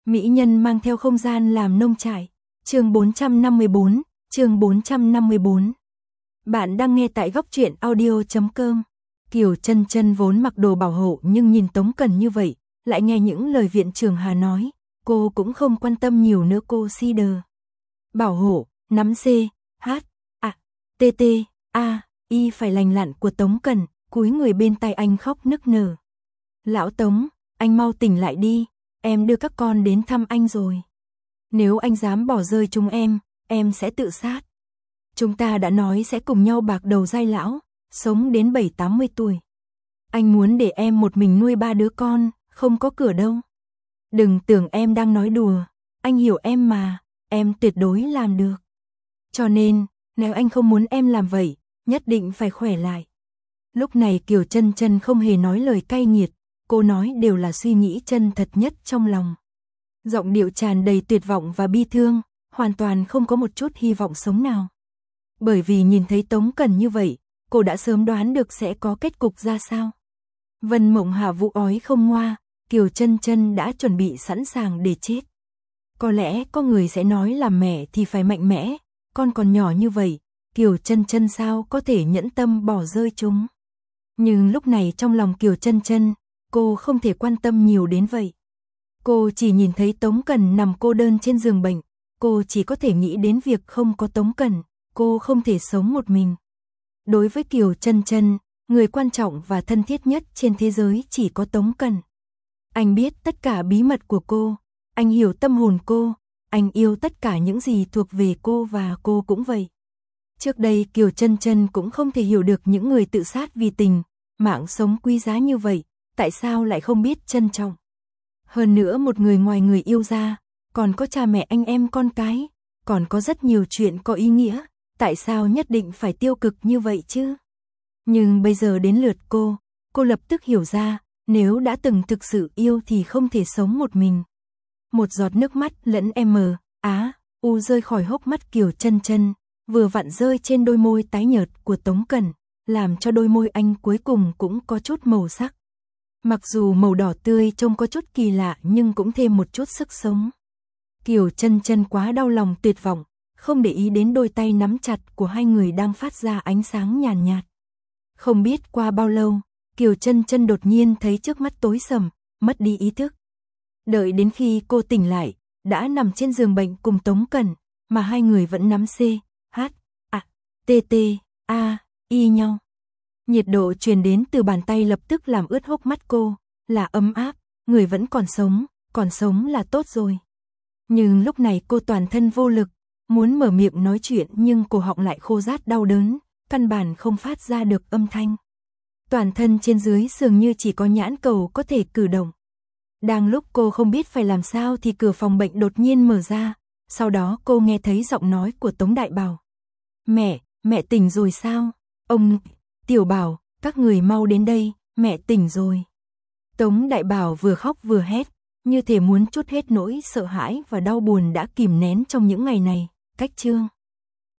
Mỹ nhân mang theo không gian làm nông trại. Chương 454, chương 454. Bạn đang nghe tại góc truyện audio.com. Kiều Chân Chân vốn mặc đồ bảo hộ nhưng nhìn Tống Cần như vậy, lại nghe những lời viện trưởng Hà nói, cô cũng không quan tâm nhiều nữa. Cô si đờ. Bảo hộ, nắm C, H, A, T, T, A, Y phải lành lặn của Tống Cần, cúi người bên tay anh khóc nức nở. Lão Tống, anh mau tỉnh lại đi, em đưa các con đến thăm anh rồi. Nếu anh dám bỏ rơi chúng em sẽ tự sát. Chúng ta đã nói sẽ cùng nhau bạc đầu giai lão, sống đến 70-80 tuổi. Anh muốn để em một mình nuôi 3 đứa con, không có cửa đâu. Đừng tưởng em đang nói đùa, anh hiểu em mà, em tuyệt đối làm được. Cho nên, nếu anh không muốn em làm vậy, nhất định phải khỏe lại. Lúc này Kiều Chân Chân không hề nói lời cay nghiệt, cô nói đều là suy nghĩ chân thật nhất trong lòng. Giọng điệu tràn đầy tuyệt vọng và bi thương, hoàn toàn không có một chút hy vọng sống nào. Bởi vì nhìn thấy Tống Cần như vậy, cô đã sớm đoán được sẽ có kết cục ra sao. Vân Mộng Hạ vụ ói không ngoa, Kiều Chân Chân đã chuẩn bị sẵn sàng để chết. Có lẽ có người sẽ nói làm mẹ thì phải mạnh mẽ, con còn nhỏ như vậy, Kiều Chân Chân sao có thể nhẫn tâm bỏ rơi chúng. Nhưng lúc này trong lòng Kiều Chân Chân, cô không thể quan tâm nhiều đến vậy. Cô chỉ nhìn thấy Tống Cần nằm cô đơn trên giường bệnh, cô chỉ có thể nghĩ đến việc không có Tống Cần, cô không thể sống một mình. Đối với Kiều Chân Chân, người quan trọng và thân thiết nhất trên thế giới chỉ có Tống Cần. Anh biết tất cả bí mật của cô, anh hiểu tâm hồn cô, anh yêu tất cả những gì thuộc về cô và cô cũng vậy. Trước đây Kiều Chân Chân cũng không thể hiểu được những người tự sát vì tình, mạng sống quý giá như vậy, tại sao lại không biết trân trọng. Hơn nữa một người ngoài người yêu ra, còn có cha mẹ anh em con cái, còn có rất nhiều chuyện có ý nghĩa, tại sao nhất định phải tiêu cực như vậy chứ? Nhưng bây giờ đến lượt cô lập tức hiểu ra, nếu đã từng thực sự yêu thì không thể sống một mình. Một giọt nước mắt lẫn u rơi khỏi hốc mắt Kiều Chân Chân, vừa vặn rơi trên đôi môi tái nhợt của Tống Cần, làm cho đôi môi anh cuối cùng cũng có chút màu sắc. Mặc dù màu đỏ tươi trông có chút kỳ lạ nhưng cũng thêm một chút sức sống. Kiều Chân Chân quá đau lòng tuyệt vọng, không để ý đến đôi tay nắm chặt của hai người đang phát ra ánh sáng nhàn nhạt. Không biết qua bao lâu, Kiều Chân Chân đột nhiên thấy trước mắt tối sầm, mất đi ý thức. Đợi đến khi cô tỉnh lại, đã nằm trên giường bệnh cùng Tống Cần, mà hai người vẫn nắm C, H, A, T, T, A, Y nhau. Nhiệt độ truyền đến từ bàn tay lập tức làm ướt hốc mắt cô, là ấm áp, người vẫn còn sống là tốt rồi. Nhưng lúc này cô toàn thân vô lực, muốn mở miệng nói chuyện nhưng cổ họng lại khô rát đau đớn, căn bản không phát ra được âm thanh. Toàn thân trên dưới dường như chỉ có nhãn cầu có thể cử động. Đang lúc cô không biết phải làm sao thì cửa phòng bệnh đột nhiên mở ra, sau đó cô nghe thấy giọng nói của Tống Đại Bảo. Mẹ tỉnh rồi sao? Ông, Tiểu Bảo, các người mau đến đây, mẹ tỉnh rồi. Tống Đại Bảo vừa khóc vừa hét, như thể muốn trút hết nỗi sợ hãi và đau buồn đã kìm nén trong những ngày này. Cách chương